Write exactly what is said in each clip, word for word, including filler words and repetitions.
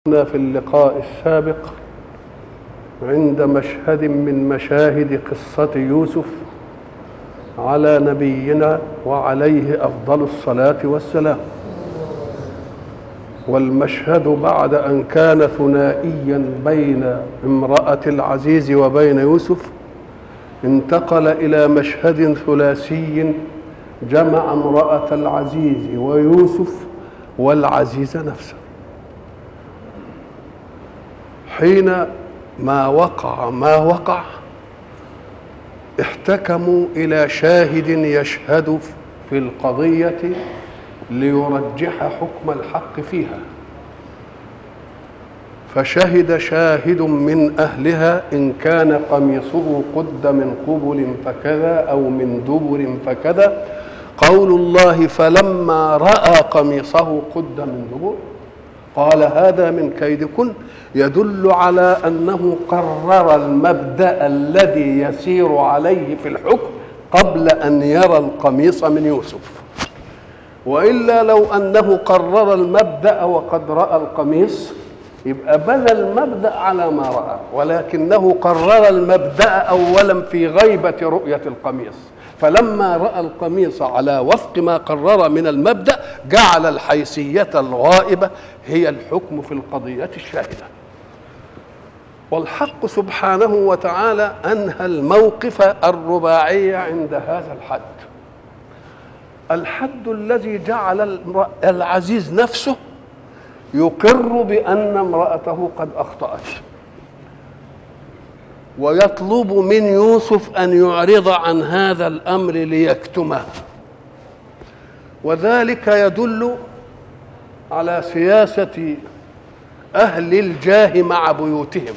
كنا في اللقاء السابق عند مشهد من مشاهد قصة يوسف على نبينا وعليه أفضل الصلاة والسلام. والمشهد بعد أن كان ثنائيا بين امرأة العزيز وبين يوسف انتقل إلى مشهد ثلاثي جمع امرأة العزيز ويوسف والعزيز نفسه. حين ما وقع ما وقع احتكموا إلى شاهد يشهد في القضية ليرجح حكم الحق فيها، فشهد شاهد من أهلها إن كان قميصه قد من قبل فكذا أو من دبر فكذا. قول الله فلما رأى قميصه قد من دبر قال هذا من كيدكن، يدل على أنه قرر المبدأ الذي يسير عليه في الحكم قبل أن يرى القميص من يوسف. وإلا لو أنه قرر المبدأ وقد رأى القميص يبقى بنى المبدأ على ما رأى، ولكنه قرر المبدأ أولا في غيبة رؤية القميص، فلما رأى القميص على وفق ما قرر من المبدأ جعل الحيثية الغائبة هي الحكم في القضية الشاهدة. والحق سبحانه وتعالى أنهى الموقف الرباعي عند هذا الحد، الحد الذي جعل العزيز نفسه يقر بأن امرأته قد أخطأت، ويطلب من يوسف أن يعرض عن هذا الأمر ليكتمه. وذلك يدل على سياسة أهل الجاه مع بيوتهم.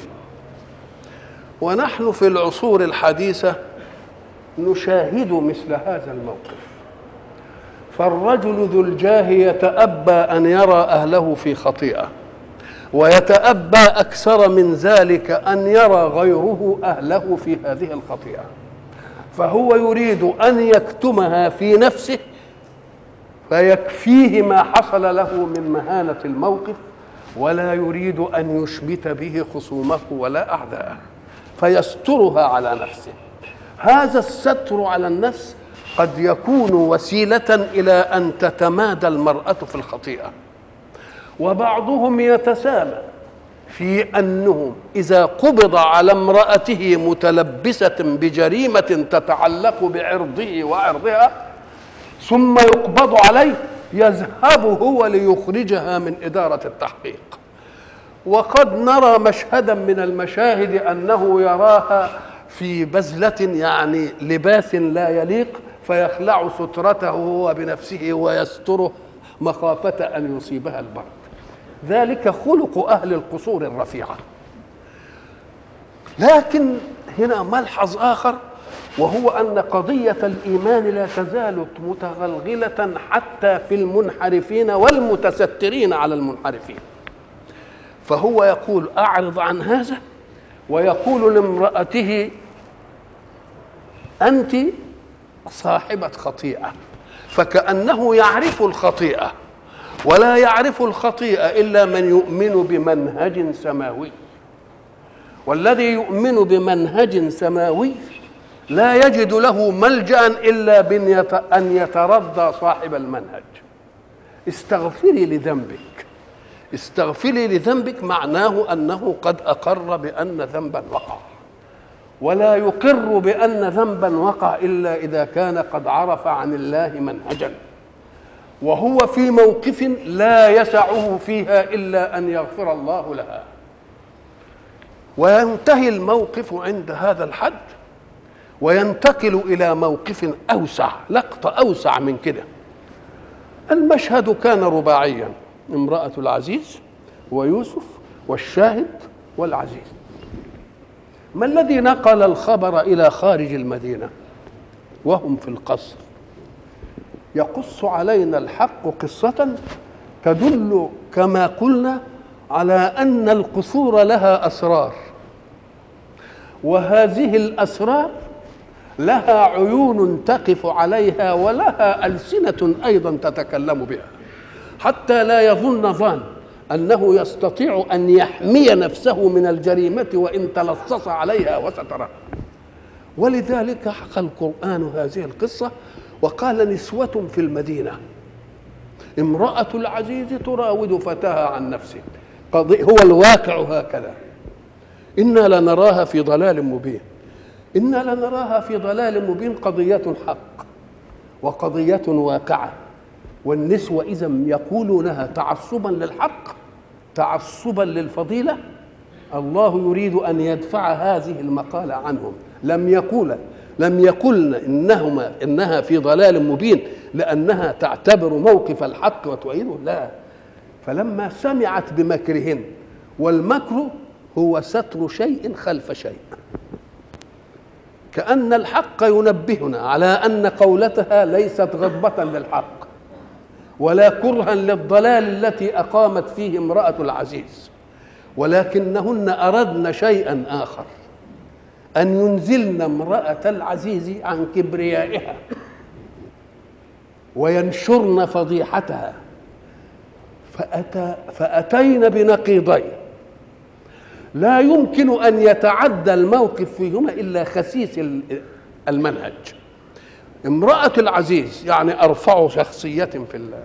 ونحن في العصور الحديثة نشاهد مثل هذا الموقف، فالرجل ذو الجاه يتأبى أن يرى أهله في خطيئة، ويتأبى أكثر من ذلك أن يرى غيره أهله في هذه الخطيئة، فهو يريد أن يكتمها في نفسه فيكفيه ما حصل له من مهانة الموقف، ولا يريد أن يشمت به خصومه ولا أعداءه، فيسترها على نفسه. هذا الستر على النفس قد يكون وسيلة إلى أن تتمادى المرأة في الخطيئة. وبعضهم يتسامى في أنه إذا قبض على امرأته متلبسة بجريمة تتعلق بعرضه وعرضها ثم يقبض عليه يذهب هو ليخرجها من إدارة التحقيق. وقد نرى مشهدا من المشاهد أنه يراها في بزلة يعني لباس لا يليق فيخلع سترته هو بنفسه ويستره مخافة أن يصيبها البرد. ذلك خلق أهل القصور الرفيعة. لكن هنا ملحظ آخر، وهو أن قضية الإيمان لا تزال متغلغلة حتى في المنحرفين والمتسترين على المنحرفين. فهو يقول أعرض عن هذا، ويقول لامرأته أنت صاحبة خطيئة، فكأنه يعرف الخطيئة، ولا يعرف الخطيئة إلا من يؤمن بمنهج سماوي. والذي يؤمن بمنهج سماوي لا يجد له ملجأ إلا بأن يترضى صاحب المنهج. استغفري لذنبك، استغفري لذنبك معناه أنه قد أقر بأن ذنبا وقع، ولا يقر بأن ذنبا وقع إلا إذا كان قد عرف عن الله منهجا، وهو في موقف لا يسعه فيها إلا أن يغفر الله لها. وينتهي الموقف عند هذا الحد، وينتقل إلى موقف أوسع، لقطة أوسع من كده. المشهد كان رباعيا، امرأة العزيز ويوسف والشاهد والعزيز. ما الذي نقل الخبر إلى خارج المدينة وهم في القصر؟ يقص علينا الحق قصة تدل كما قلنا على أن القصور لها أسرار، وهذه الأسرار لها عيون تقف عليها ولها ألسنة أيضا تتكلم بها، حتى لا يظن ظان أنه يستطيع أن يحمي نفسه من الجريمة وإن تلصص عليها وسترها. ولذلك حكى القرآن هذه القصة وقال: نسوة في المدينة امرأة العزيز تراود فتاها عن نفسه. هو الواقع هكذا. إنا لنراها في ضلال مبين. إنا لنراها في ضلال مبين قضية حق وقضية واقعة. والنسوة إذا يقولونها تعصبا للحق، تعصبا للفضيلة، الله يريد أن يدفع هذه المقالة عنهم. لم يقول لم يقلن إنهما إنها في ضلال مبين لأنها تعتبر موقف الحق وتؤيده، لا. فلما سمعت بمكرهن، والمكر هو ستر شيء خلف شيء، كأن الحق ينبهنا على أن قولتها ليست غضبة للحق ولا كرها للضلال التي أقامت فيه امرأة العزيز، ولكنهن أردن شيئا آخر، أن ينزلن امرأة العزيز عن كبريائها وينشرن فضيحتها، فأتى فأتين بنقيضين لا يمكن أن يتعدى الموقف فيهما إلا خسيس المنهج. امرأة العزيز يعني أرفع شخصية في الله،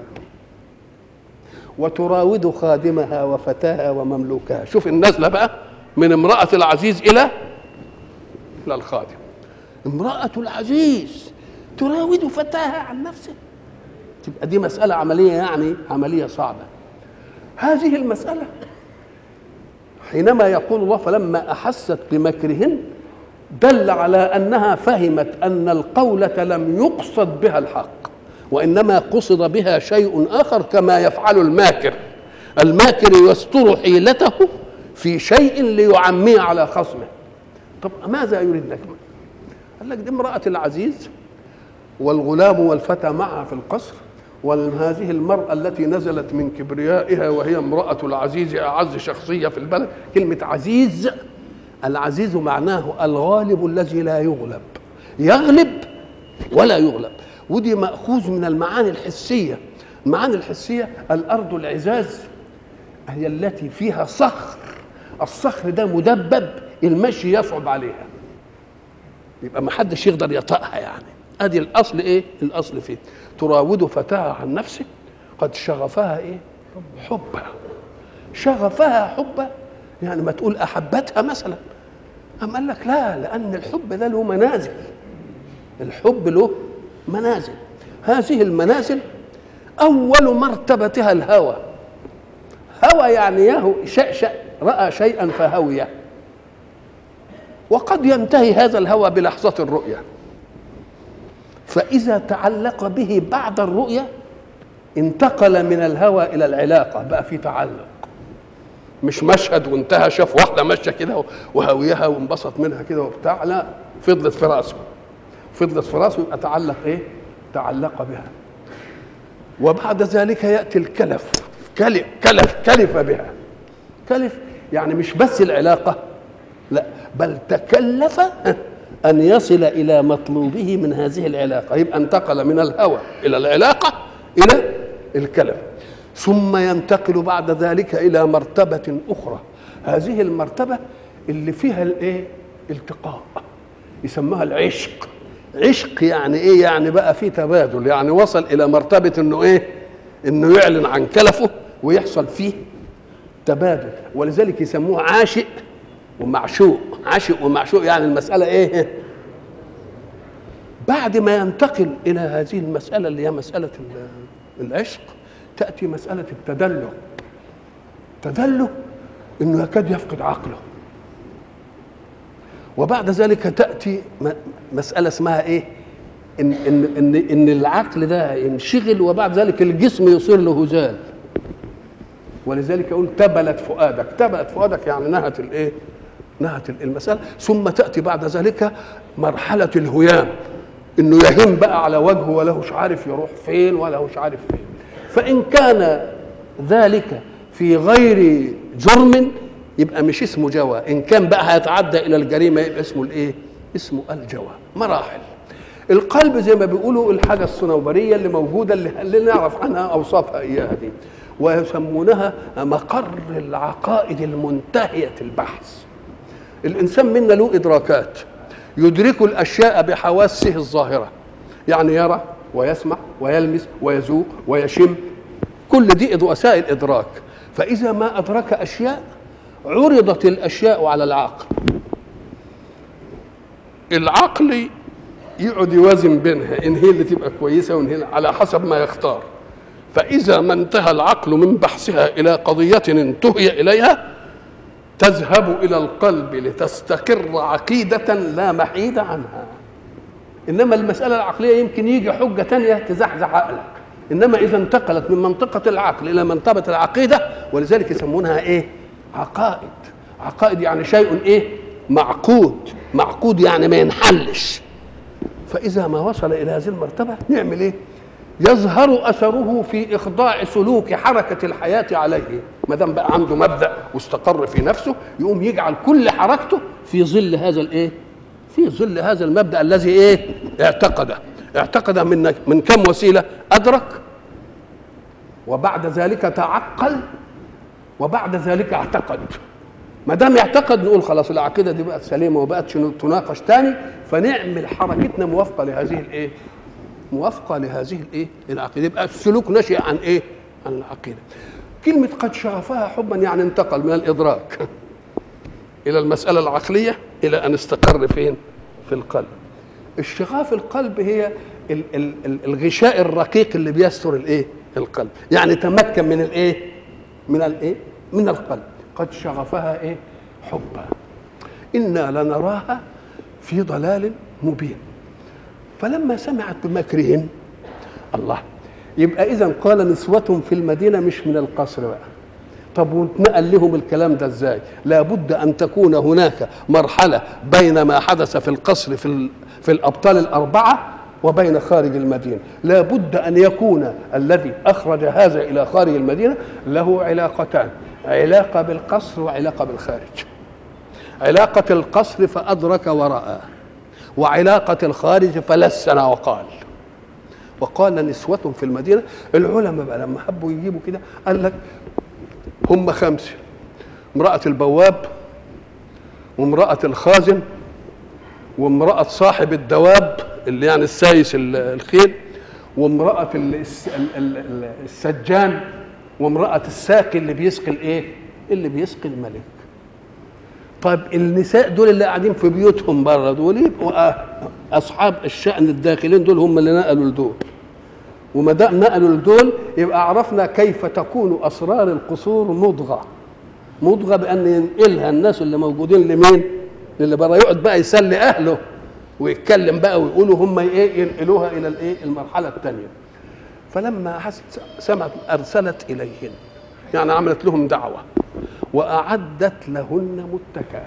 وتراود خادمها وفتاها ومملوكها. شوف النزلة بقى من امرأة العزيز إلى إلى الخادم. امرأة العزيز تراود فتاها عن نفسه، تبقى دي مسألة عملية، يعني عملية صعبة. هذه المسألة حينما يقول الله: فلما أحست بمكرهن، دل على أنها فهمت أن القولة لم يقصد بها الحق، وإنما قصد بها شيء آخر، كما يفعل الماكر. الماكر يستر حيلته في شيء ليعميه على خصمه. طب ماذا يريد لك؟ قال لك: دي امرأة العزيز والغلام والفتى معها في القصر، وهذه المرأة التي نزلت من كبريائها وهي امرأة العزيز أعز شخصية في البلد. كلمة عزيز، العزيز معناه الغالب الذي لا يغلب، يغلب ولا يغلب. ودي مأخوذ من المعاني الحسية. المعاني الحسية: الأرض العزاز هي التي فيها صخر، الصخر ده مدبب المشي يصعب عليها، يبقى ما حدش يقدر يطأها. يعني ادي الاصل. ايه الاصل فيه؟ تراود فتاها عن نفسه، قد شغفها ايه؟ حبها. شغفها حبها يعني ما تقول احبتها مثلا. أم قال لك لا، لان الحب ده له منازل. الحب له منازل. هذه المنازل اول مرتبتها الهوى. هوى يعني يهو شأشأ، راى شيئا فهويه، وقد ينتهي هذا الهوى بلحظة الرؤية. فإذا تعلق به بعد الرؤية انتقل من الهوى إلى العلاقة، بقى في تعلق، مش مشهد وانتهى شاف واحدة ماشية كده وهويها وانبسط منها كده وبتاع، لا، فضلت في راسه، فضلت في راسه، يبقى تعلق ايه؟ تعلق بها. وبعد ذلك يأتي الكلف. كلف كلف كلف بها. كلف يعني مش بس العلاقة، لا، بل تكلف أن يصل إلى مطلوبه من هذه العلاقة. يبقى انتقل من الهوى إلى العلاقة إلى الكلف، ثم ينتقل بعد ذلك إلى مرتبة أخرى. هذه المرتبة اللي فيها الإيه؟ التقاء، يسموها العشق. عشق يعني إيه؟ يعني بقى في تبادل، يعني وصل إلى مرتبة إنه إيه؟ إنه يعلن عن كلفه ويحصل فيه تبادل. ولذلك يسموه عاشق ومعشوق. عاشق ومعشوق يعني المسألة ايه؟ بعد ما ينتقل إلى هذه المسألة اللي هي مسألة العشق، تأتي مسألة التدلع. تدلع إنه يكاد يفقد عقله. وبعد ذلك تأتي مسألة اسمها ايه؟ إن, إن, إن, إن العقل ده ينشغل، وبعد ذلك الجسم يصير له هزال. ولذلك يقول تبلت فؤادك. تبلت فؤادك يعني نهت الايه؟ نهت المسألة. ثم تأتي بعد ذلك مرحلة الهيام، إنه يهم بقى على وجهه وله مش عارف يروح فين ولا مش عارف فين. فإن كان ذلك في غير جرم يبقى مش اسمه جوى، إن كان بقى هيتعدى إلى الجريمة يبقى اسمه الإيه؟ اسمه الجوى. مراحل. القلب زي ما بيقولوا الحاجة الصنوبرية اللي موجودة اللي, اللي نعرف عنها أوصافها إياها دي. ويسمونها مقر العقائد المنتهية البحث. الإنسان منا له إدراكات، يدرك الأشياء بحواسه الظاهرة، يعني يرى ويسمع ويلمس ويذوق ويشم، كل دي وسائل إدراك. فإذا ما أدرك أشياء عرضت الأشياء على العقل، العقل يقعد يوازن بينها، إن هي اللي تبقى كويسة وإن هي على حسب ما يختار. فإذا ما انتهى العقل من بحثها إلى قضية انتهي إليها تذهب إلى القلب لتستقر عقيدة لا محيد عنها. إنما المسألة العقلية يمكن يجي حجة تانية تزحزح عقلك، إنما إذا انتقلت من منطقة العقل إلى منطقة العقيدة، ولذلك يسمونها إيه؟ عقائد. عقائد يعني شيء إيه؟ معقود. معقود يعني ما ينحلش. فإذا ما وصل إلى هذه المرتبة نعمل إيه؟ يظهر أثره في إخضاع سلوك حركة الحياة عليه. ما دام بقى عنده مبدأ واستقر في نفسه، يقوم يجعل كل حركته في ظل هذا الإيه؟ في ظل هذا المبدأ الذي إيه؟ اعتقده. اعتقد من من كم وسيلة؟ أدرك، وبعد ذلك تعقل، وبعد ذلك اعتقد. ما دام يعتقد نقول خلاص العقيدة دي بقت سليمة وبقتش تناقش تاني، فنعمل حركتنا موافقة لهذه الإيه؟ موافقة لهذه الإيه؟ العقيدة. يبقى السلوك نشأ عن إيه؟ عن العقيدة. كلمة قد شغفها حبا يعني انتقل من الإدراك إلى المسألة العقلية إلى أن استقر فين؟ في القلب. الشغاف القلب هي الغشاء الرقيق اللي بيستر الإيه؟ القلب، يعني تمكن من الإيه؟ من الإيه؟ من القلب. قد شغفها إيه؟ حبا إنا لنراها في ضلال مبين. فلما سمعت بمكرهن، الله، يبقى إذن قال نسوة في المدينة مش من القصر بقى. طب واتنقل لهم الكلام ده ازاي؟ لابد ان تكون هناك مرحله بين ما حدث في القصر في في الابطال الاربعه وبين خارج المدينه. لابد ان يكون الذي اخرج هذا الى خارج المدينه له علاقتان، علاقه بالقصر وعلاقه بالخارج. علاقه القصر فادرك وراى، وعلاقه الخارج فلسن وقال. وقال نسوة في المدينة. العلماء بقى لما حبوا يجيبوا كده قال لك هم خمسة: امرأة البواب، وامرأة الخازن، وامرأة صاحب الدواب اللي يعني السايس الخيل، وامرأة السجان، وامرأة الساقي اللي بيسقي الايه؟ اللي بيسقي الملك. طيب النساء دول اللي قاعدين في بيوتهم بره دول يبقوا اصحاب الشأن الداخلين، دول هم اللي نقلوا لدول. وما دام نقلوا لدول يبقى عرفنا كيف تكون اسرار القصور مضغه. مضغه بان ينقلها الناس اللي موجودين لمين؟ اللي بره، يقعد بقى يسلي اهله ويتكلم بقى ويقولوا هم ايه، ينقلوها الى الايه؟ المرحله الثانيه. فلما سمعت ارسلت اليهن، يعني عملت لهم دعوه واعدت لهن متكئا.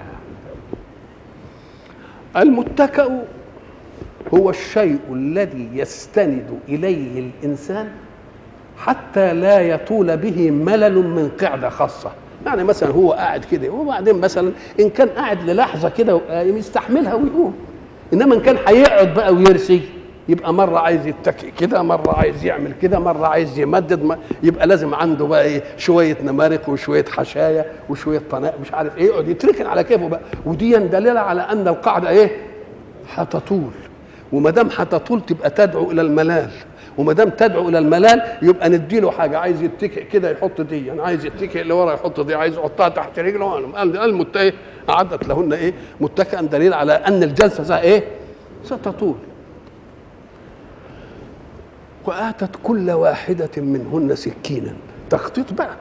المتكأ هو الشيء الذي يستند إليه الإنسان حتى لا يطول به ملل من قعدة خاصة. يعني مثلا هو قاعد كده وبعدين مثلا إن كان قاعد للحظة كده يستحملها ويقوم، إنما إن كان هيقعد بقى ويرسي يبقى مرة عايز يتكئ كده، مرة عايز يعمل كده، مرة عايز يمدد، ما يبقى لازم عنده بقى إيه؟ شوية نمارق وشوية حشايا وشوية طناء مش عارف إيه، يقعد يتركن على كيفه بقى. ودي دليل على أن القاعدة إيه؟ هتطول. وما دام هتطول تبقى تدعو الى الملال، وما دام تدعو الى الملال يبقى نديله حاجه. عايز يتكئ كده يحط دي، يعني عايز يتكئ اللي ورا يحط دي، عايز يحطها تحت رجله. المتكئ اعدت لهن ايه؟ متكئا، دليل على ان الجلسه ايه؟ ستطول. واتت كل واحده منهن سكينا، تخطيط بقى.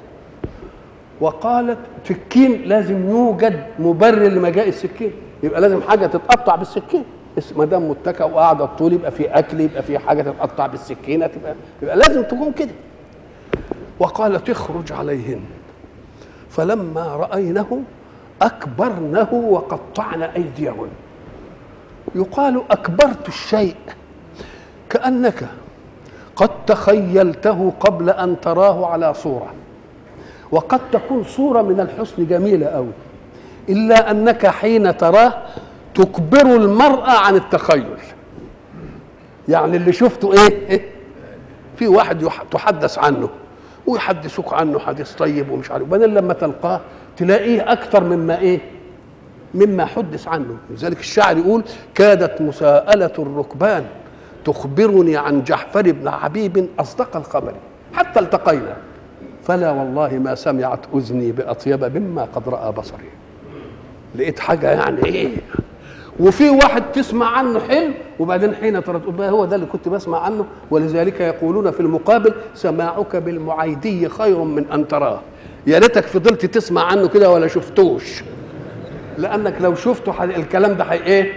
وقالت سكين لازم يوجد مبرر لمجاء السكين، يبقى لازم حاجه تتقطع بالسكين. ما دام متكئ وقاعده طول يبقى في اكل، يبقى في حاجه تتقطع بالسكينه، تبقى يبقى لازم تكون كده. وقالت اخرج عليهن فلما راينه اكبرنه وقطعن ايديهن. يقال اكبرت الشيء كانك قد تخيلته قبل ان تراه على صوره، وقد تكون صوره من الحسن جميله قوي، الا انك حين تراه تكبر المرأة عن التخيل. يعني اللي شفته ايه؟ في واحد تحدث عنه ويحدثوك عنه حديث طيب ومش عارف، وبعدين لما تلقاه تلاقيه اكثر مما ايه مما حدث عنه. لذلك الشاعر يقول: كادت مساءلة الركبان تخبرني عن جحفر بن حبيب أصدق الخبر حتى التقينا، فلا والله ما سمعت أذني بأطيب مما قد رأى بصري. لقيت حاجة يعني إيه. وفي واحد تسمع عنه حلم وبعدين حين ترى تقول هو ده اللي كنت بسمع عنه. ولذلك يقولون في المقابل: سماعك بالمعيدي خير من أن تراه. يا ريتك فضلت تسمع عنه كده ولا شفتوش، لأنك لو شفته الكلام ده حي إيه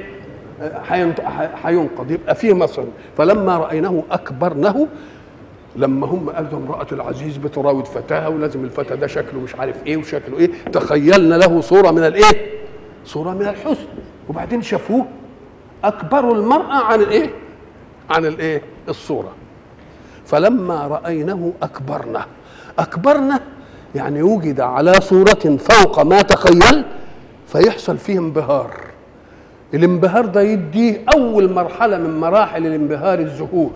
هينقض، يبقى فيه مصر. فلما رأيناه أكبرنه، لما هم قالوا امرأة العزيز بتراود فتاها ولازم الفتى ده شكله مش عارف ايه وشكله ايه، تخيلنا له صورة من الايه؟ صورة من الحسن. وبعدين شافوه أكبروا المرأة عن الايه؟ عن الايه؟ الصورة. فلما رأيناه أكبرنا. أكبرنا يعني وجد على صورة فوق ما تخيل، فيحصل فيه انبهار. الانبهار ده يديه أول مرحلة من مراحل الانبهار الذهول.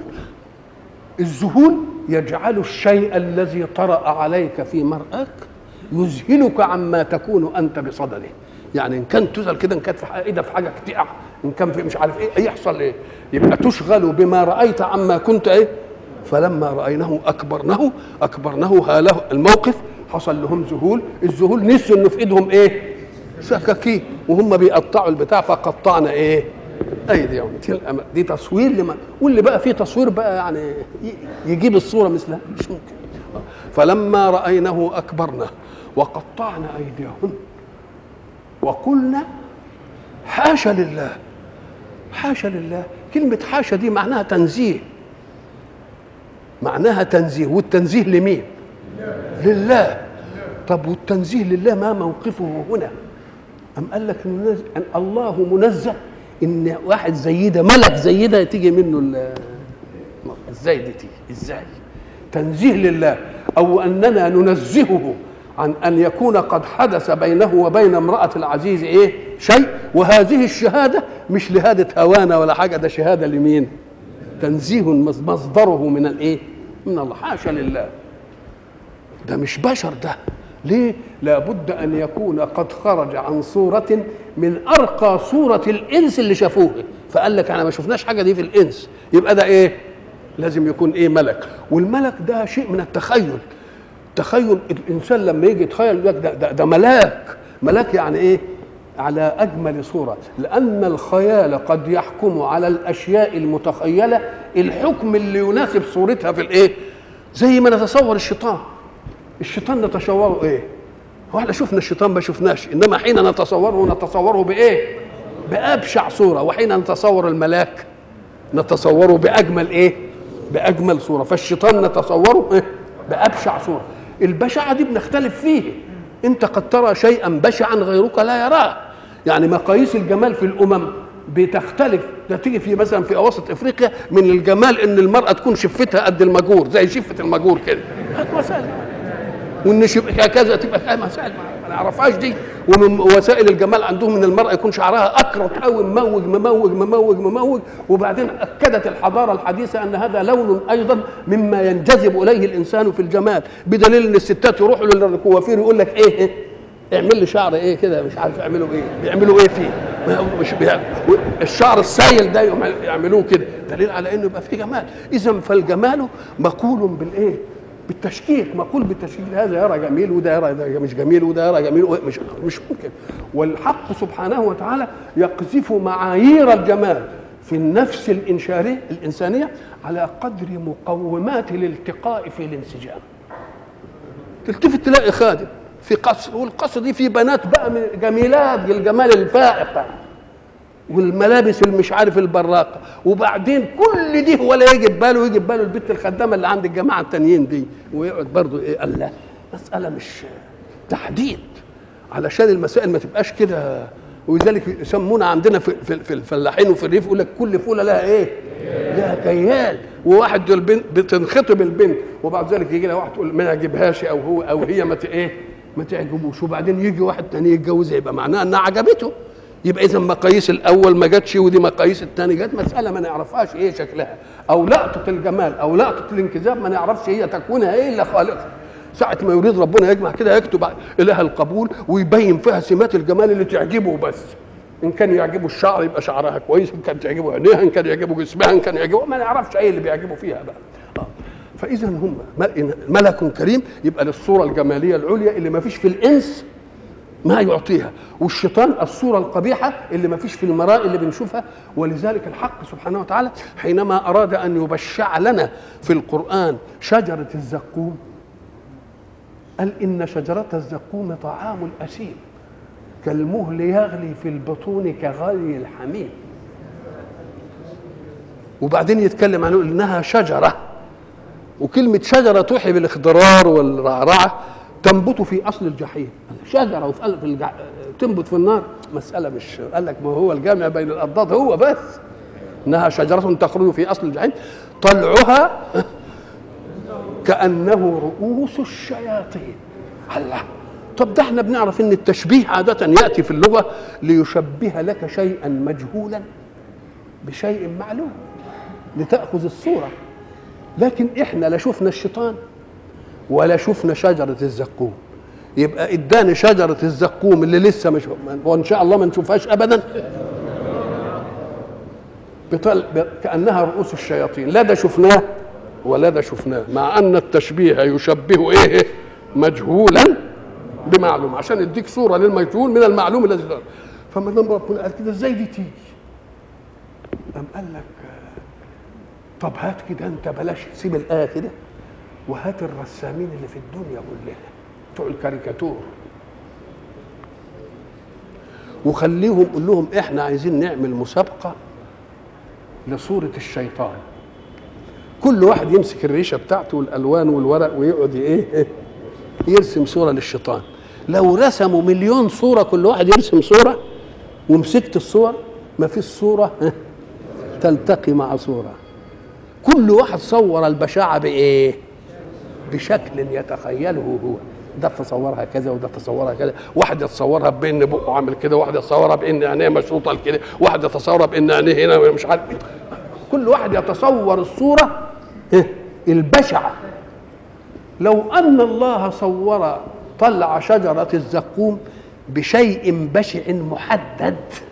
الذهول يجعل الشيء الذي طرأ عليك في مرآك يذهلك عما تكون أنت بصدده. يعني إن كان تذهل كده، إن كانت في إيدك في حاجة تقع، إن كان في مش عارف إيه، يحصل إيه؟ يبقى تشغل بما رأيت عما كنت إيه؟ فلما رأيناه أكبرناه أكبرناه هاله الموقف، حصل لهم ذهول. الذهول نسوا إنه في إيدهم إيه؟ سكاكين، وهم بيقطعوا البتاع فقطعنا إيه؟ ايديهم. دي تصوير لما، واللي بقى فيه تصوير بقى يعني يجيب الصوره مثلها مش ممكن. فلما رايناه اكبرنا وقطعنا ايديهن وقلنا حاشا لله. حاشا لله، كلمه حاشا دي معناها تنزيه، معناها تنزيه. والتنزيه لمين؟ لله. طب والتنزيه لله ما موقفه هنا؟ أم قال لك إن الله منزه ان واحد زي ده، ملك زي ده، تيجي منه ازاي دي تيجي ازاي؟ تنزيه لله، او اننا ننزهه عن ان يكون قد حدث بينه وبين امرأة العزيز ايه شيء. وهذه الشهادة مش لهادة هوانا ولا حاجة، ده شهادة لمين؟ تنزيه مصدره من الايه؟ من الله. حاشا لله، ده مش بشر ده. ليه؟ لابد أن يكون قد خرج عن صورة من أرقى صورة الإنس اللي شافوه، فقال لك أنا ما شفناش حاجة دي في الإنس، يبقى ده إيه؟ لازم يكون إيه؟ ملك. والملك ده شيء من التخيل. تخيل الإنسان لما يجي يتخيل ده, ده, ده ملاك. ملاك يعني إيه؟ على أجمل صورة، لأن الخيال قد يحكم على الأشياء المتخيلة الحكم اللي يناسب صورتها في الإيه؟ زي ما نتصور الشيطان. الشيطان نتصوره ايه؟ هو احنا شفنا الشيطان؟ ما شفناش. انما حين نتصوره نتصوره بايه؟ بابشع صوره. وحين نتصور الملاك نتصوره باجمل ايه؟ باجمل صوره. فالشيطان نتصوره إيه؟ بابشع صوره. البشعه دي بنختلف فيه. انت قد ترى شيئا بشعا غيرك لا يراه. يعني مقاييس الجمال في الامم بتختلف. ده تيجي في مثلا في اواسط افريقيا من الجمال ان المراه تكون شفتها قد المجور، زي شفه المجور كده. مسائل، وان كذا تبقى مسائل ما نعرفهاش دي. ومن وسائل الجمال عندهم ان المراه يكون شعرها اكرت قوي، مموج مموج مموج مموج. وبعدين اكدت الحضاره الحديثه ان هذا لون ايضا مما ينجذب اليه الانسان في الجمال، بدليل ان الستات يروحوا للكوافير يقول لك ايه, إيه؟ اعمل لي شعر ايه كده، مش عارف يعملوا ايه، بيعملوا ايه فيه، مش الشعر السايل ده يعملوه كده، دليل على انه يبقى فيه جمال. اذا فالجمال مقول بالايه؟ بالتشكيك. مقول بالتشكيك. هذا يرى جميل وده يرى ده مش جميل وده يرى جميل، مش مش ممكن. والحق سبحانه وتعالى يقذف معايير الجمال في النفس الانشاريه الانسانيه على قدر مقومات الالتقاء في الانسجام. تلتفت تلاقي خادم في قصر، والقصر دي في بنات بقى جميلات الجمال الفائق والملابس المش عارف البراقه، وبعدين كل دي ولا يجي باله يجي باله البنت الخدامه اللي عند الجماعه التانيين دي، ويقعد برضه ايه؟ قال لا، مساله مش تحديد علشان المسائل ما تبقاش كده. ولذلك يسمونا عندنا في في الفلاحين وفي الريف يقول لك كل فوله لها ايه؟ لها كيال. وواحد البنت بتنخطب البنت وبعد ذلك يجي لها واحد تقول ما يعجبهاش او هو او هي ما ايه؟ ما تعجبوش، وبعدين يجي واحد تاني يتجوزها يبقى معناها انها عجبته. يبقى اذا مقاييس الاول ما جاتش ودي مقاييس الثاني جت، مساله ما نعرفهاش ايه شكلها، او لقطه الجمال او لقطه الانكذاب ما نعرفش هي تكوينها ايه الا خالقها. ساعة ما يريد ربنا يجمع كده يكتب إله القبول ويبين فيها سمات الجمال اللي تعجبه بس. إن كان يعجبه الشعر يبقى شعرها كويس، إن كان تعجبه عينيها، إن كان يعجبه جسمها، إن كان يعجبه ما نعرفش أي اللي بيعجبه فيها بقى. آه. فإذا هم ملك كريم يبقى للصورة الجمالية العليا اللي ما فيش في الإنس ما يعطيها، والشيطان الصورة القبيحة اللي ما فيش في المرائي اللي بنشوفها. ولذلك الحق سبحانه وتعالى حينما أراد أن يبشع لنا في القرآن شجرة الزقوم قال إن شجرة الزقوم طعام الأثيم كالمهل يغلي في البطون كغلي الحميم. وبعدين يتكلم عنه إنها شجرة، وكلمة شجرة توحي بالاخضرار والرعرعة، تنبت في أصل الجحيم. شجرة وفي الجح... تنبت في النار، مسألة مش قال لك ما هو الجامع بين الأضداد هو بس إنها شجرة تخرج في أصل الجحيم طلعها كأنه رؤوس الشياطين. الله، طب ده احنا بنعرف ان التشبيه عادة يأتي في اللغة ليشبه لك شيئا مجهولا بشيء معلوم لتأخذ الصورة، لكن احنا لا شفنا الشيطان ولا شفنا شجرة الزقوم، يبقى اداني شجرة الزقوم اللي لسه مش وان شاء الله ما نشوفهاش ابدا بطل... كأنها رؤوس الشياطين، لا ده شفناه ولا ده شفناه، مع ان التشبيه يشبه ايه مجهولا بمعلوم عشان يديك صوره للمجهول من المعلوم الذي لا. فما دام ربنا قال كده ازاي دي تيجي؟ قام قال لك طب هات كده انت بلاش سيب الايه كده وهات الرسامين اللي في الدنيا كلها بتوع الكاريكاتور وخليهم قول لهم احنا عايزين نعمل مسابقه لصوره الشيطان، كل واحد يمسك الريشه بتاعته والالوان والورق ويقعد ايه يرسم صوره للشيطان. لو رسموا مليون صوره كل واحد يرسم صوره ومسكت الصور ما فيش صوره تلتقي مع صوره، كل واحد صور البشاعه بايه؟ بشكل يتخيله هو، ده تصورها كذا وده تصورها كذا، واحد يتصورها بان بقه عامل كده، واحد يتصورها بان عينيه مشروطه كده، واحد يتصورها بان عينيه هنا مش عارف، كل واحد يتصور الصوره البشعه. لو ان الله صور طلع شجره الزقوم بشيء بشع محدد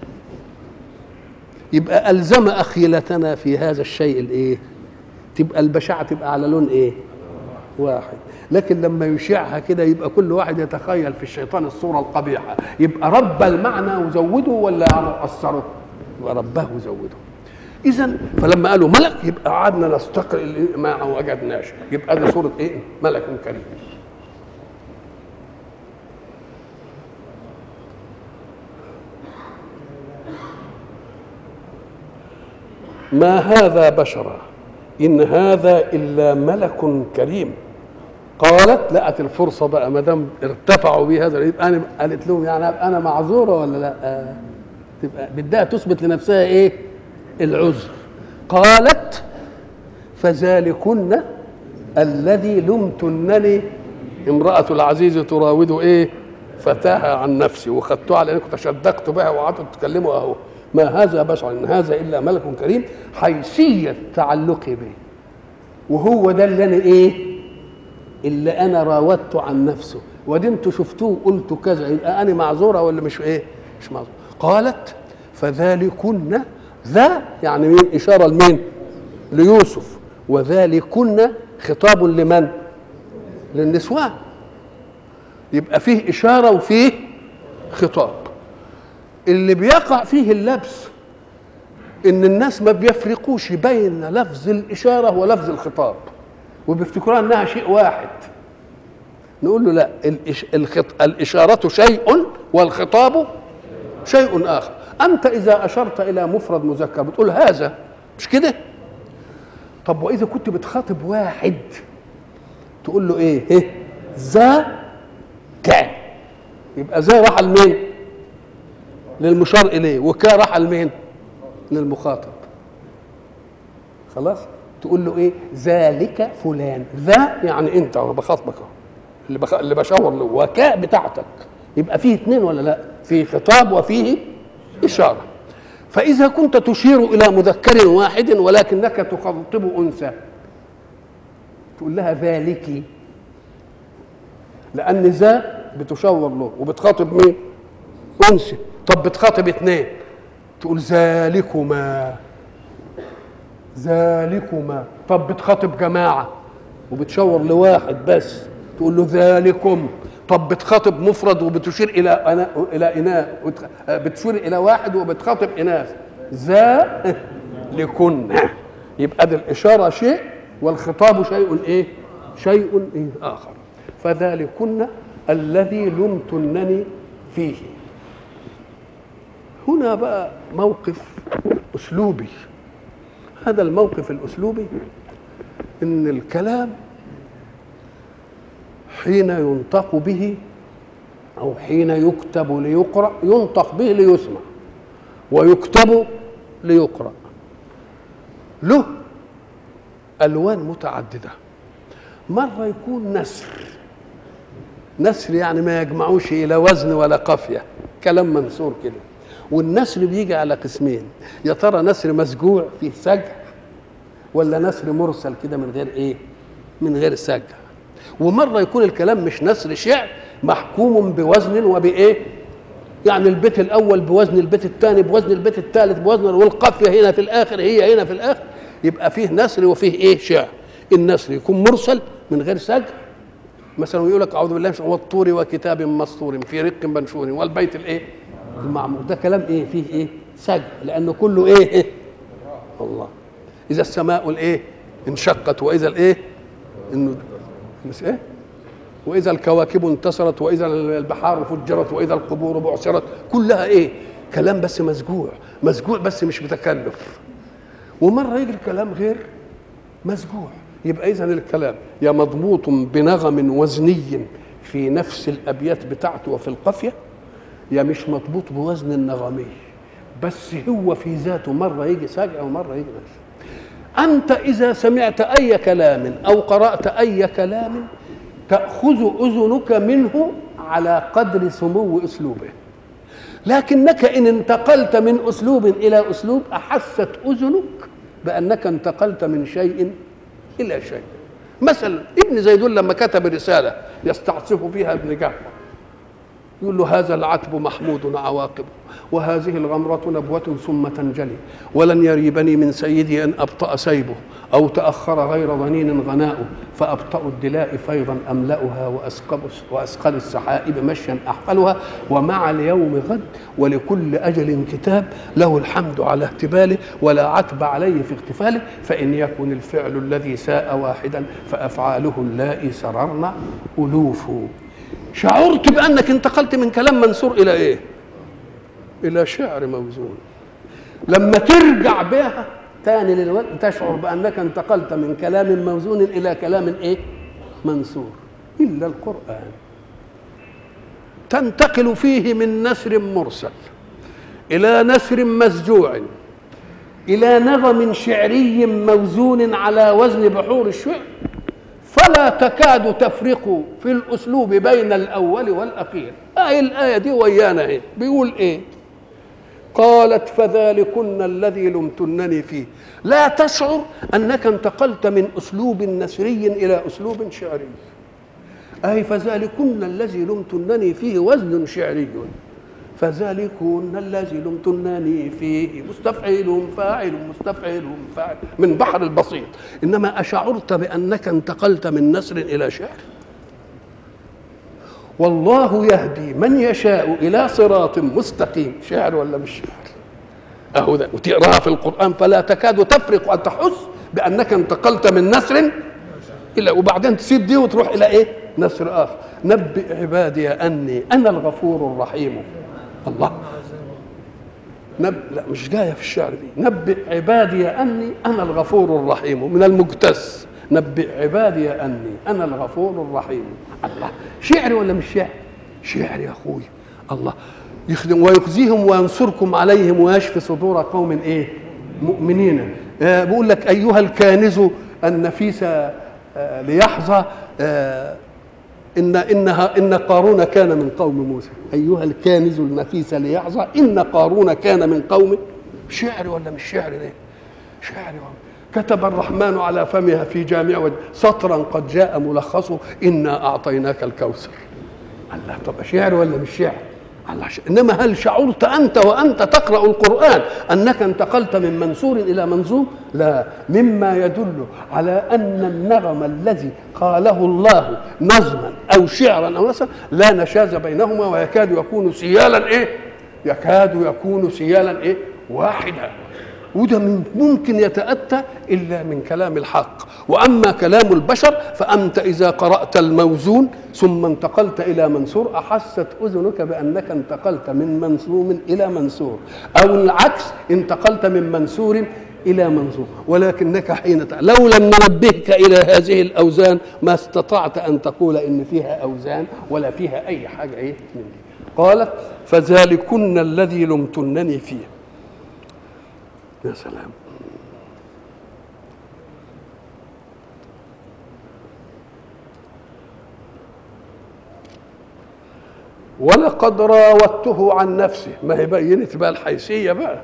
يبقى الزم اخيلتنا في هذا الشيء الايه؟ تبقى البشعه تبقى على لون ايه؟ واحد. لكن لما يشيعها كده يبقى كل واحد يتخيل في الشيطان الصوره القبيحه، يبقى رب المعنى وزوده ولا قصره؟ يبقى ربه وزوده. اذا فلما قالوا ملك يبقى قعدنا نستقرئ ما وجدناش، يبقى ده صوره ايه؟ ملك كريم. ما هذا بشرا ان هذا الا ملك كريم. قالت لقت الفرصه بقى ما دام ارتفعوا بهذا يبقى انا قالت لهم يعني انا معذوره ولا لا؟ آه. تبقى بدها تثبت لنفسها ايه؟ العذر. قالت فذلكن الذي لمتنني امرأة العزيز تراود ايه؟ فتاها عن نفسي وخدتها على انكم تشدقت بها وقعدتوا تتكلموا اهو. ما هذا بشر ان هذا الا ملك كريم، حيثيه تعلقي به وهو ده اللي انا ايه؟ اللي انا راودته عن نفسه، ودي انتوا شفتوه قلتوا كذا، يبقى انا معذوره ولا مش ايه؟ مش معذوره. قالت فذلكن، ذا يعني مين؟ اشاره لمين؟ ليوسف، وذلكن خطاب لمن؟ للنسوان، يبقى فيه اشاره وفيه خطاب. اللي بيقع فيه اللبس ان الناس ما بيفرقوش بين لفظ الاشاره ولفظ الخطاب وبيفتكروها انها شيء واحد. نقول له لا، الخط... الاشاره شيء والخطاب شيء اخر. انت اذا اشرت الى مفرد مذكر بتقول هذا، مش كده؟ طب واذا كنت بتخاطب واحد تقول له ايه؟ ايه ذا كان، يبقى ذا راح لمين؟ للمشار اليه، وكا راح لمين؟ للمخاطب. خلاص؟ تقول له ايه؟ ذلك فلان، ذا يعني انت وانا بخاطبك اللي بخ... اللي بشاور له، وكاء بتاعتك، يبقى فيه اثنين ولا لا؟ فيه خطاب وفيه اشاره. فاذا كنت تشير الى مذكر واحد ولكنك تخاطب انثى تقول لها ذلك، لان ذا بتشاور له وبتخاطب مين؟ انثى. طب بتخاطب اثنين تقول ذلكما ذلكما. طب بتخاطب جماعه وبتشاور لواحد بس تقول له ذلكم. طب بتخاطب مفرد وبتشير الى أنا الى اناث، بتشير الى واحد وبتخاطب اناث، ذا لكن. يبقى دي الاشاره شيء والخطاب شيء ايه؟ شيء إيه اخر. فذلكن الذي لمتنني فيه. هنا بقى موقف اسلوبي. هذا الموقف الاسلوبي ان الكلام حين ينطق به او حين يكتب ليقرأ، ينطق به ليسمع ويكتب ليقرأ، له الوان متعدده. مره يكون نثر، نثر يعني ما يجمعوش الى وزن ولا قافيه، كلام منثور كده. والنثر بيجي على قسمين، يا ترى نثر مسجوع فيه سجع ولا نثر مرسل كده من غير ايه؟ من غير سجع. ومره يكون الكلام مش نثر شعر محكوم بوزن وبايه؟ يعني البيت الاول بوزن البيت الثاني بوزن البيت الثالث بوزن، والقافيه هنا في الاخر هي هنا في الاخر، يبقى فيه نثر وفيه ايه؟ شعر. النثر يكون مرسل من غير سجع، مثلا يقول لك اعوذ بالله من والطور وكتاب مسطور في رق منشور والبيت الايه؟ المعمور. ده كلام ايه؟ فيه ايه؟ سجع، لانه كله ايه؟ إيه؟ الله. اذا السماء الايه؟ انشقت، واذا الايه؟ انه مش ايه؟ واذا الكواكب انتصرت، واذا البحار فجرت، واذا القبور بعثرت، كلها ايه؟ كلام بس مسجوع، مسجوع بس مش متكلف. ومره يجي الكلام غير مسجوع، يبقى اذا الكلام يا مضبوط بنغم وزني في نفس الابيات بتاعته وفي القافيه، يا مش مضبوط بوزن النغمي بس هو في ذاته، مره يجي سجع ومره يجي نفس. انت اذا سمعت اي كلام او قرات اي كلام تاخذ اذنك منه على قدر سمو اسلوبه، لكنك ان انتقلت من اسلوب الى اسلوب احست اذنك بانك انتقلت من شيء الى شيء. مثلا ابن زيدون لما كتب رساله يستعصف فيها ابن جعفر يقول له هذا العتب محمود عواقبه، وهذه الغمرة نبوة ثم تنجلي، ولن يريبني من سيدي أن أبطأ سيبه أو تأخر غير ظنين غناؤه، فأبطأ الدلاء فيضا أملأها وأسقل السحائب مشيا أحفلها، ومع اليوم غد ولكل أجل كتاب، له الحمد على اهتباله ولا عتب عليه في اغتفاله، فإن يكن الفعل الذي ساء واحدا فأفعاله اللائي سررن ألوف. شعرت بأنك انتقلت من كلام منثور إلى إيه؟ إلى شعر موزون. لما ترجع بها تاني للوقت تشعر بأنك انتقلت من كلام موزون إلى كلام إيه؟ منثور. إلا القرآن تنتقل فيه من نثر مرسل إلى نثر مسجوع إلى نغم شعري موزون على وزن بحور الشعر، فلا تكاد تفرق في الأسلوب بين الأول والأخير. آه الآية دي ويانا إيه؟ بيقول إيه؟ قالت فذلكن الذي لمتنني فيه. لا تشعر أنك انتقلت من أسلوب نثري إلى أسلوب شعري. أي فذلكن الذي لمتنني فيه وزن شعري، فذلكن الذي لمتنني فيه مستفعل فاعل مستفعل فاعل من بحر البسيط. إنما أشعرت بأنك انتقلت من نثر إلى شعر؟ والله يهدي من يشاء إلى صراط مستقيم. شعر ولا مش شعر؟ أهو ده. وتقراها في القرآن فلا تكاد تفرق أن تحس بأنك انتقلت من نثر إلى، وبعدين تسيب دي وتروح إلى إيه؟ نثر آخر. نبئ عبادي أني أنا الغفور الرحيم. الله. نب... لا مش جايه في الشعر دي. نبئ عبادي اني انا الغفور الرحيم، من المجتز. نبئ عبادي اني انا الغفور الرحيم. الله. شعر ولا مش شعر؟ شعر يا اخوي. الله. يخدم ويخزيهم وينصركم عليهم ويشفي صدور قوم ايه؟ مؤمنين. آه بيقول لك ايها الكانز النفيس آه ليحظى آه إن إنها إن قارون كان من قوم موسى. أيها الكانز النفيس ليحظى إن قارون كان من قوم. شعر ولا مش شعر ده؟ شعر. كتب الرحمن على فمها في جامع وجه سطرا قد جاء ملخصه إنا أعطيناك الكوثر. الله، طب شعر ولا مش شعر؟ الله. إنما هل شعرت أنت وأنت تقرأ القرآن أنك انتقلت من منثور إلى منظوم؟ لا، مما يدل على أن النغم الذي قاله الله نظما أو شعرا أو نثرا لا نشاز بينهما، ويكاد يكون سيالا إيه؟ يكاد يكون سيالا إيه؟ واحدا. وده ممكن يتأتى إلا من كلام الحق. وأما كلام البشر فأنت إذا قرأت الموزون ثم انتقلت إلى منثور أحست أذنك بأنك انتقلت من منظوم إلى منثور، أو العكس انتقلت من منثور إلى منظوم. ولكنك حين لو لم ننبهك إلى هذه الأوزان ما استطعت أن تقول إن فيها أوزان ولا فيها أي حاجة إيه من دي. قالت فذلكن الذي لمتنني فيه. يا سلام. ولقد راودته عن نفسه، ما هي بينت بقى الحيثيه بقى،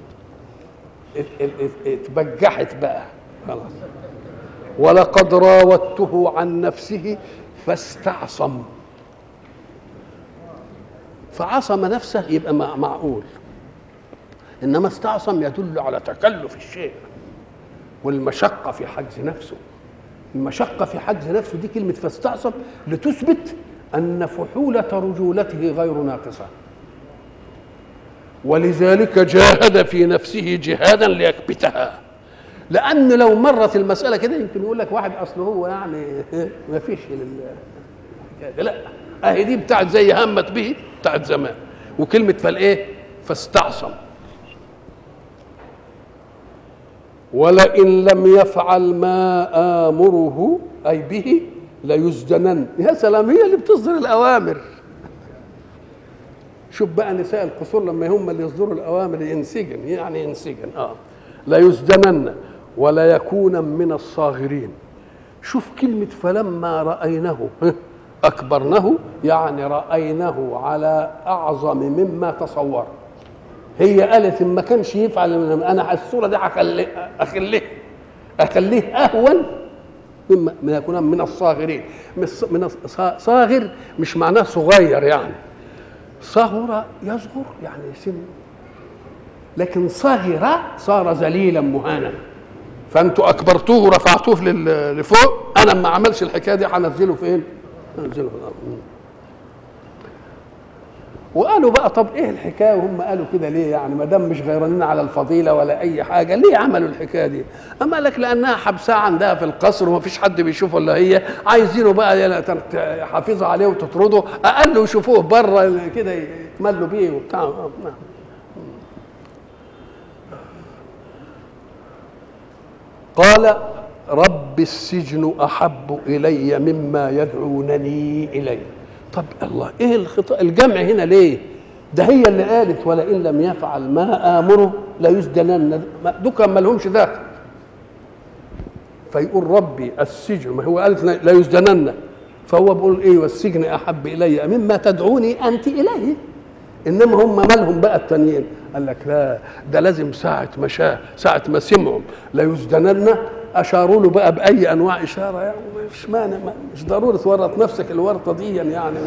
اتبجحت بقى خلاص. ولقد راودته عن نفسه فاستعصم. فعصم نفسه يبقى معقول، انما استعصم يدل على تكلف الشيء والمشقه في حجز نفسه. المشقه في حجز نفسه دي كلمه فاستعصم لتثبت ان فحوله رجولته غير ناقصه، ولذلك جاهد في نفسه جهادا ليكبتها. لان لو مرت المساله كده يمكن يقول لك واحد اصله هو يعني ما فيش لا، اهي دي بتاعت زي همت به بتاعت زمان. وكلمه فالايه فاستعصم. ولئن لم يفعل ما آمره أي به ليسجنن. يا سلام، هي اللي بتصدر الأوامر. شوف بقى نساء القصور لما هم اللي يصدروا الأوامر ينسجن، يعني ينسجن اه ليسجنن ولا يكون من الصاغرين. شوف كلمة فلما رأينه أكبرنه، يعني رأينه على أعظم مما تصور. هي قالت ما كانش يفعل، انا الصوره دي هخليه اخليه اخليه اهون مما من يكون من الصاغرين. من صاغر مش معناه صغير، يعني صغر يصغر يعني سن، لكن صغر صار ذليلا مهانا. فانتوا اكبرتوه ورفعتوه لفوق، انا ما عملش الحكايه دي هنزله فين؟ هنزله في الارض. وقالوا بقى طب ايه الحكايه وهم قالوا كده ليه؟ يعني ما دام مش غيرانين على الفضيله ولا اي حاجه، ليه عملوا الحكايه دي؟ اما لك لانها حبسها عندها في القصر وما فيش حد بيشوفه الا هي، عايزينه بقى حافظوا عليه وتطرده، اقل يشوفوه بره كده يتملوا بيه وبتاع. قال رب السجن احب الي مما يدعونني اليه. طب الله، ايه الخطأ الجمع هنا ليه؟ ده هي اللي قالت ولئن لم يفعل ما آمره ليسجنن، دوكا ما لهمش داخل. فيقول ربي السجن، ما هو قالت لا يسجنن، فهو بيقول ايه والسجن احب الي مما تدعوني انت اليه. انما هم مالهم بقى التانيين؟ قال لك لا، ده لازم ساعه ما شاء ساعه ما سمعوا لا يسجنن اشاروا له بقى باي انواع اشاره، يعني مش مانع، مش ضروري تورط نفسك الورطه دي يعني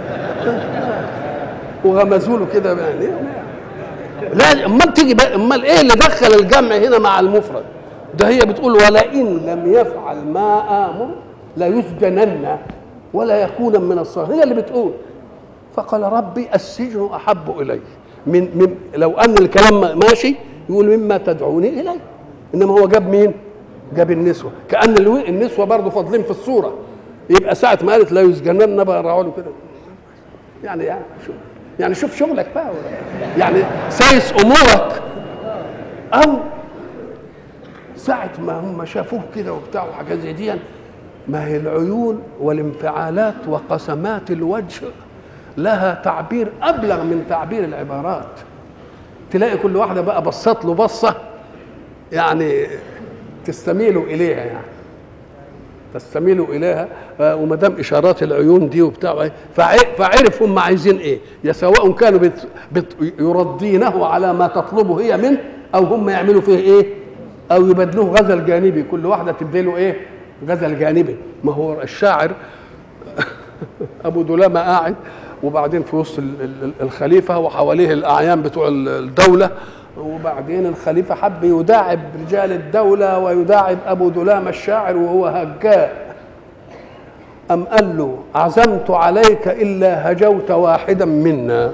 وغمزوا له كده يعني. لا، امال تيجي بقى، امال ايه اللي دخل الجمع هنا مع المفرد؟ ده هي بتقول ولئن لم يفعل ما امر لا يسجنن ولا يكون من الصاغرين، هي اللي بتقول. فقال ربي السجن احب الي من, من لو ان الكلام ماشي يقول مما تدعوني اليه، انما هو جاب مين؟ جاب النسوه، كأن النسوه برضه فاضلين في الصوره. يبقى ساعه ما قالت لا يسجنن بقى راعوا له كده، يعني يعني شوف يعني شوف شغلك بقى، يعني سايس امورك. او ساعه ما هم شافوه كده وبتاع وحاجات زي دي، ما هي العيون والانفعالات وقسمات الوجه لها تعبير ابلغ من تعبير العبارات. تلاقي كل واحده بقى بصت له بصه يعني تستميلوا اليها، يعني تستميلوا اليها. وما دام اشارات العيون دي وبتاع، فعرف هم عايزين ايه، يا سواء كانوا بت بت يرضينه على ما تطلبه هي منه، او هم يعملوا فيه ايه؟ او يبدلوه غزل جانبي، كل واحده تبدله ايه؟ غزل جانبي. ما هو الشاعر ابو دلامه قاعد وبعدين في وسط الخليفه وحواليه الاعيان بتوع الدوله، وبعدين الخليفه حب يداعب رجال الدوله ويداعب ابو دلامه الشاعر وهو هجاء، أم قال له عزمت عليك إلا هجوت واحدا منا.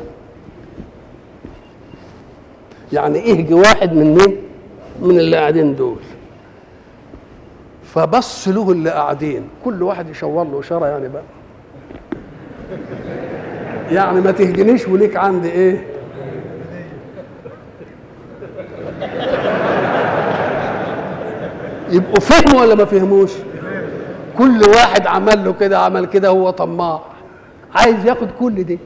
يعني اهجي واحد من مين؟ من اللي قاعدين دول. فبص له اللي قاعدين كل واحد يشاور له اشاره، يعني بقى يعني ما تهجنيش وليك عندي ايه؟ يبقوا فهموا ولا ما فهموش؟ كل واحد عمل له كده عمل كده، هو طماع عايز ياخد كل دي.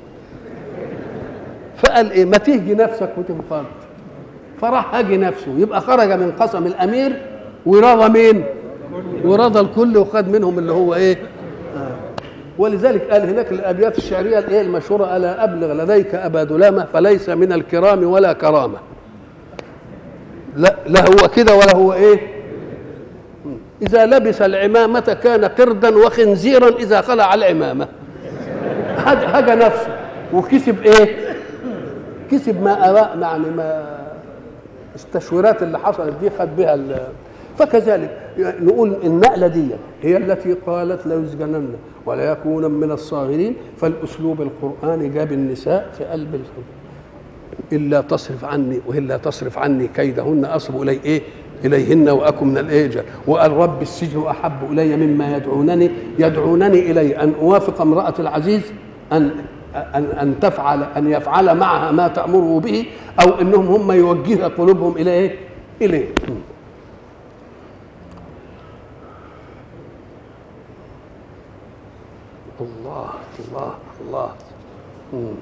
فقال ايه؟ ما تهجي نفسك وتنفض. فراح هاجي نفسه، يبقى خرج من قسم الامير ورضى مين؟ ورضى الكل وخد منهم اللي هو ايه؟ آه. ولذلك قال هناك الابيات الشعريه الايه المشهوره: الا ابلغ لديك ابا دلامه فليس من الكرام ولا كرامه. لا لا هو كده ولا هو ايه؟ إذا لبس العمامة كان قردا وخنزيرا إذا خلع العمامة. هجى نفسه وكسب إيه؟ كسب ما أراء، يعني ما التشويرات اللي حصلت دي خد بها. فكذلك نقول النقلة دي هي التي قالت لا يسجنن ولا يكون من الصاغرين، فالأسلوب القرآني جاب النساء في قلب الحب. إلا تصرف عني وإلا تصرف عني كيدهن أصب إلي إيه؟ إليهن وأكن من الإيجار. وقال رب السجن أحب إلي مما يدعونني يدعونني إلي أن أوافق امرأة العزيز أن أن أن تفعل أن يفعل معها ما تأمره به، أو أنهم هم يوجه قلوبهم إلى إيه؟ إليه. الله الله الله. مم.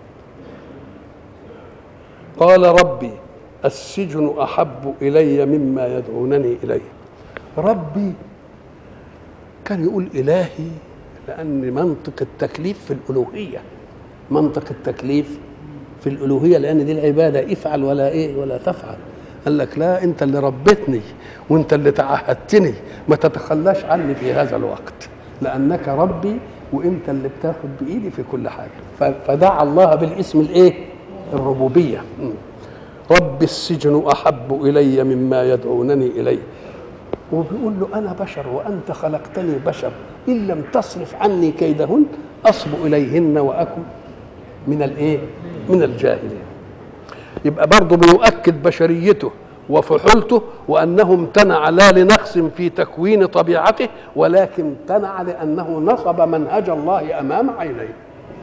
قال ربي السجن أحب إلي مما يدعونني إليه. ربي كان يقول إلهي لأن منطق التكليف في الألوهية، منطق التكليف في الألوهية، لأن دي العبادة افعل ولا إيه ولا تفعل. قال لك لا، أنت اللي ربتني وأنت اللي تعهدتني، ما تتخلاش عني في هذا الوقت، لأنك ربي وأنت اللي بتاخد بإيدي في كل حاجة. فدعا الله بالاسم الإيه؟ الربوبية. رب السجن أحب إلي مما يدعونني إليه. وبيقول له أنا بشر وأنت خلقتني بشر، إن لم تصرف عني كيدهن أصب إليهن وأكن من الإيه؟ من الجاهلين. يبقى برضه بيؤكد بشريته وفحولته، وأنه امتنع لا لنقص في تكوين طبيعته، ولكن امتنع لأنه نصب منهج الله أمام عينيه.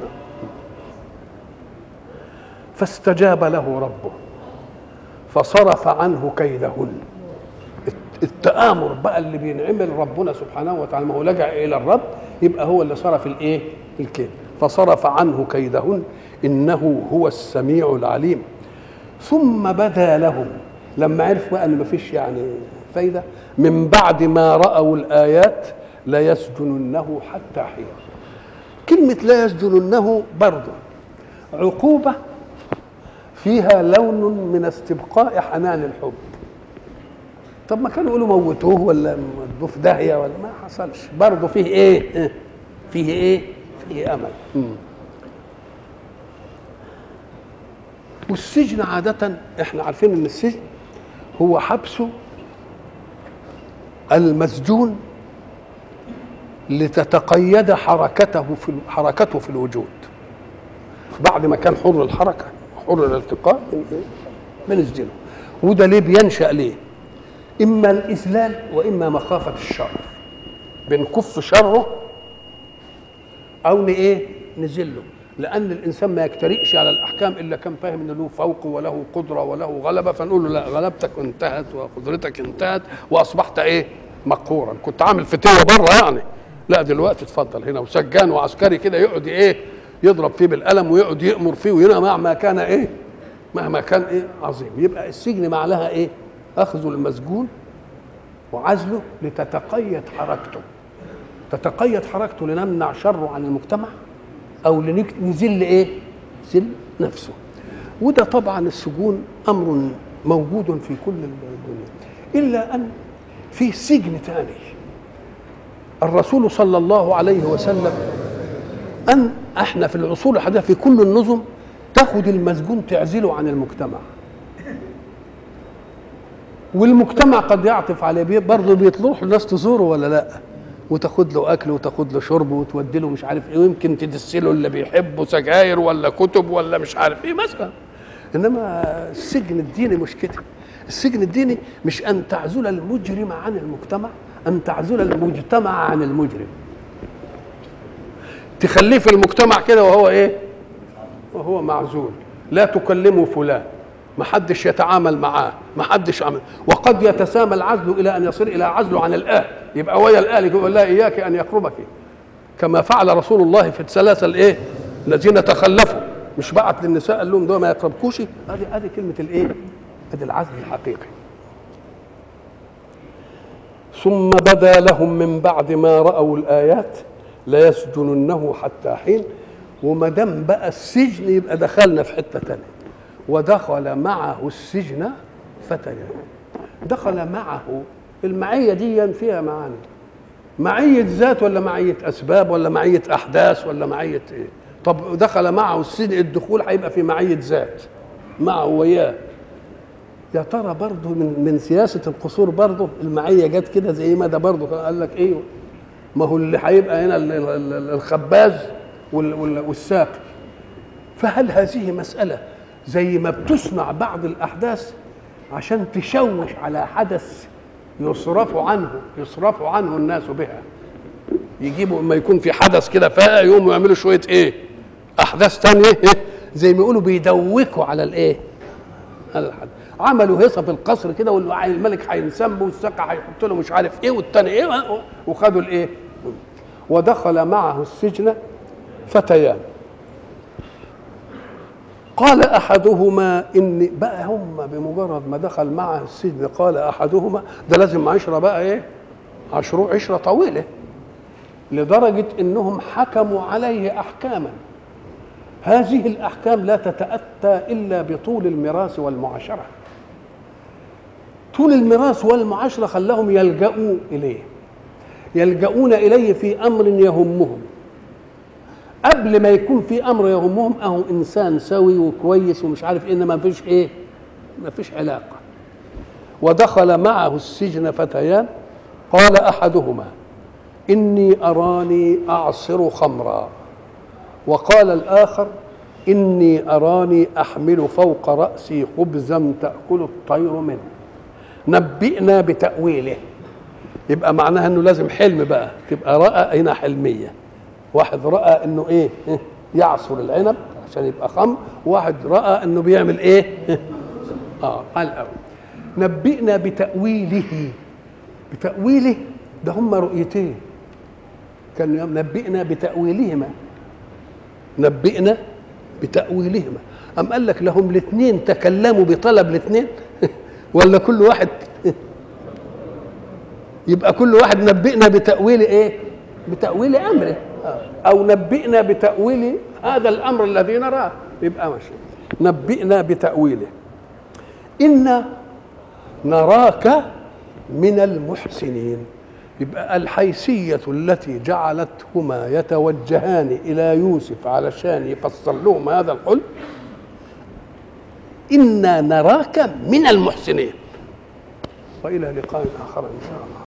فاستجاب له ربه فصرف عنه كيدهن. التآمر بقى اللي بينعمل ربنا سبحانه وتعالى، ما هو لجأ إلى الرب، يبقى هو اللي صرف الإيه؟ الكيد. فصرف عنه كيدهن إنه هو السميع العليم. ثم بدا لهم لما عرف بقى ان مفيش يعني فايده، من بعد ما رأوا الآيات ليسجننه حتى حين. كلمة لا يسجننه برضه عقوبة فيها لون من استبقاء حنان الحب. طب ما كانوا يقولوا موتوه ولا مودوه في داهيه ولا ما حصلش، برضه فيه ايه؟ فيه ايه؟ فيه امل. مم. والسجن عادة احنا عارفين ان السجن هو حبس المسجون لتتقيد حركته في حركته في الوجود. بعد ما كان حر الحركه حر الالتقاء بنسجنه. وده ليه بينشأ ليه؟ اما الاذلال واما مخافه الشر، بنكف شره او ايه؟ نذله، لان الانسان ما يجترئش على الاحكام الا كان فاهم ان له فوق وله قدره وله غلبه، فنقول له لا، غلبتك انتهت وقدرتك انتهت واصبحت ايه؟ مقهورا. كنت عامل فتوه بره يعني، لا دلوقتي اتفضل هنا، وسجان وعسكري كده يقعد ايه؟ يضرب فيه بالقلم ويقعد يأمر فيه، وهنا مهما كان ايه؟ مهما كان ايه؟ عظيم. يبقى السجن معناها ايه؟ اخذ المسجون وعزله لتتقيد حركته، تتقيد حركته لنمنع شره عن المجتمع او لنزل ايه؟ نزل نفسه. وده طبعا السجون امر موجود في كل الدنيا. إلا أن في سجن ثاني. الرسول صلى الله عليه وسلم أن احنا في العصور الحديثة في كل النظم تاخد المسجون تعزله عن المجتمع، والمجتمع قد يعطف عليه، برضه بيطلعوا الناس تزوره ولا لا، وتاخد له اكل وتاخد له شرب وتودي له مش عارف ايه، ويمكن تدسله اللي بيحبه سجاير ولا كتب ولا مش عارف ايه مثلا. انما السجن الديني مش كده. السجن الديني مش ان تعزل المجرم عن المجتمع، ان تعزل المجتمع عن المجرم، تخليه في المجتمع كده وهو ايه، وهو معزول، لا تكلمه فلان، ما حدش يتعامل معاه، ما حدش عمل. وقد يتسامى العزل الى ان يصير الى عزله عن الاهل، يبقى ويا الاهل يقول لا اياك ان يقربك، كما فعل رسول الله في الثلاثه الايه الذين تخلفوا، مش بعت للنساء قال لهم دول ما يقربكوش. هذه هذه كلمه الايه، هذه العزل الحقيقي. ثم بدا لهم من بعد ما راوا الايات ليسجننه حتى حين. وما دام بقى السجن يبقى دخلنا في حته ثانيه. ودخل معه السجن فتيان. دخل معه، المعيه دي فيها معاني، معيه ذات ولا معيه اسباب ولا معيه احداث ولا معيه ايه؟ طب دخل معه السجن، الدخول هيبقى في معيه ذات معه وياه. يا ترى برضه من من سياسه القصور برضه المعيه جت كده زي ما ده برضه قال لك ايه، ما هو اللي هيبقى هنا الخباز والساقي. فهل هذه مساله زي ما بتصنع بعض الاحداث عشان تشوش على حدث يصرف عنه يصرف عنه الناس بها، يجيبوا اما يكون في حدث كده فاء يقوموا يعملوا شويه ايه احداث ثانيه إيه؟ زي ما يقولوا بيدوكوا على الايه، هذا الحدث. عملوا هيصه في القصر كده والملك هينسم والسقا هيحط له مش عارف ايه والثاني ايه، وخدوا الايه. ودخل معه السجن فتيان قال احدهما اني، بقى هم بمجرد ما دخل معه السجن قال احدهما، ده لازم عشره بقى ايه، عشرة عشره طويله، لدرجه انهم حكموا عليه احكاما. هذه الاحكام لا تتاتى الا بطول الميراث والمعاشره. طول الميراث والمعاشره خلاهم يلجؤوا اليه، يلجؤون اليه في امر يهمهم. قبل ما يكون في امر يهمهم اهو انسان سوي وكويس ومش عارف ايه، ما فيش ايه، ما فيش علاقه. ودخل معه السجن فتيان قال احدهما اني اراني اعصر خمرا، وقال الاخر اني اراني احمل فوق راسي خبزا تاكل الطير منه نبئنا بتاويله. يبقى معناها انه لازم حلم بقى، تبقى راى هنا حلميه. واحد راى انه ايه يعصر العنب عشان يبقى خمر، واحد راى انه بيعمل ايه اه قال أول. نبئنا بتاويله. بتاويله ده هم رؤيتين، كان نبئنا بتاويلهما، نبئنا بتاويلهما. ام قال لك لهم الاثنين تكلموا بطلب الاثنين ولا كل واحد يبقى كل واحد نبئنا بتاويل ايه، بتاويل امره، او نبئنا بتاويل هذا الامر الذي نراه، يبقى ماشي. نبئنا بتاويله إنا نراك من المحسنين. يبقى الحيثيه التي جعلتهما يتوجهان الى يوسف علشان يفسر لهم هذا الحلم، إنا نراك من المحسنين. والى لقاء اخر ان شاء الله.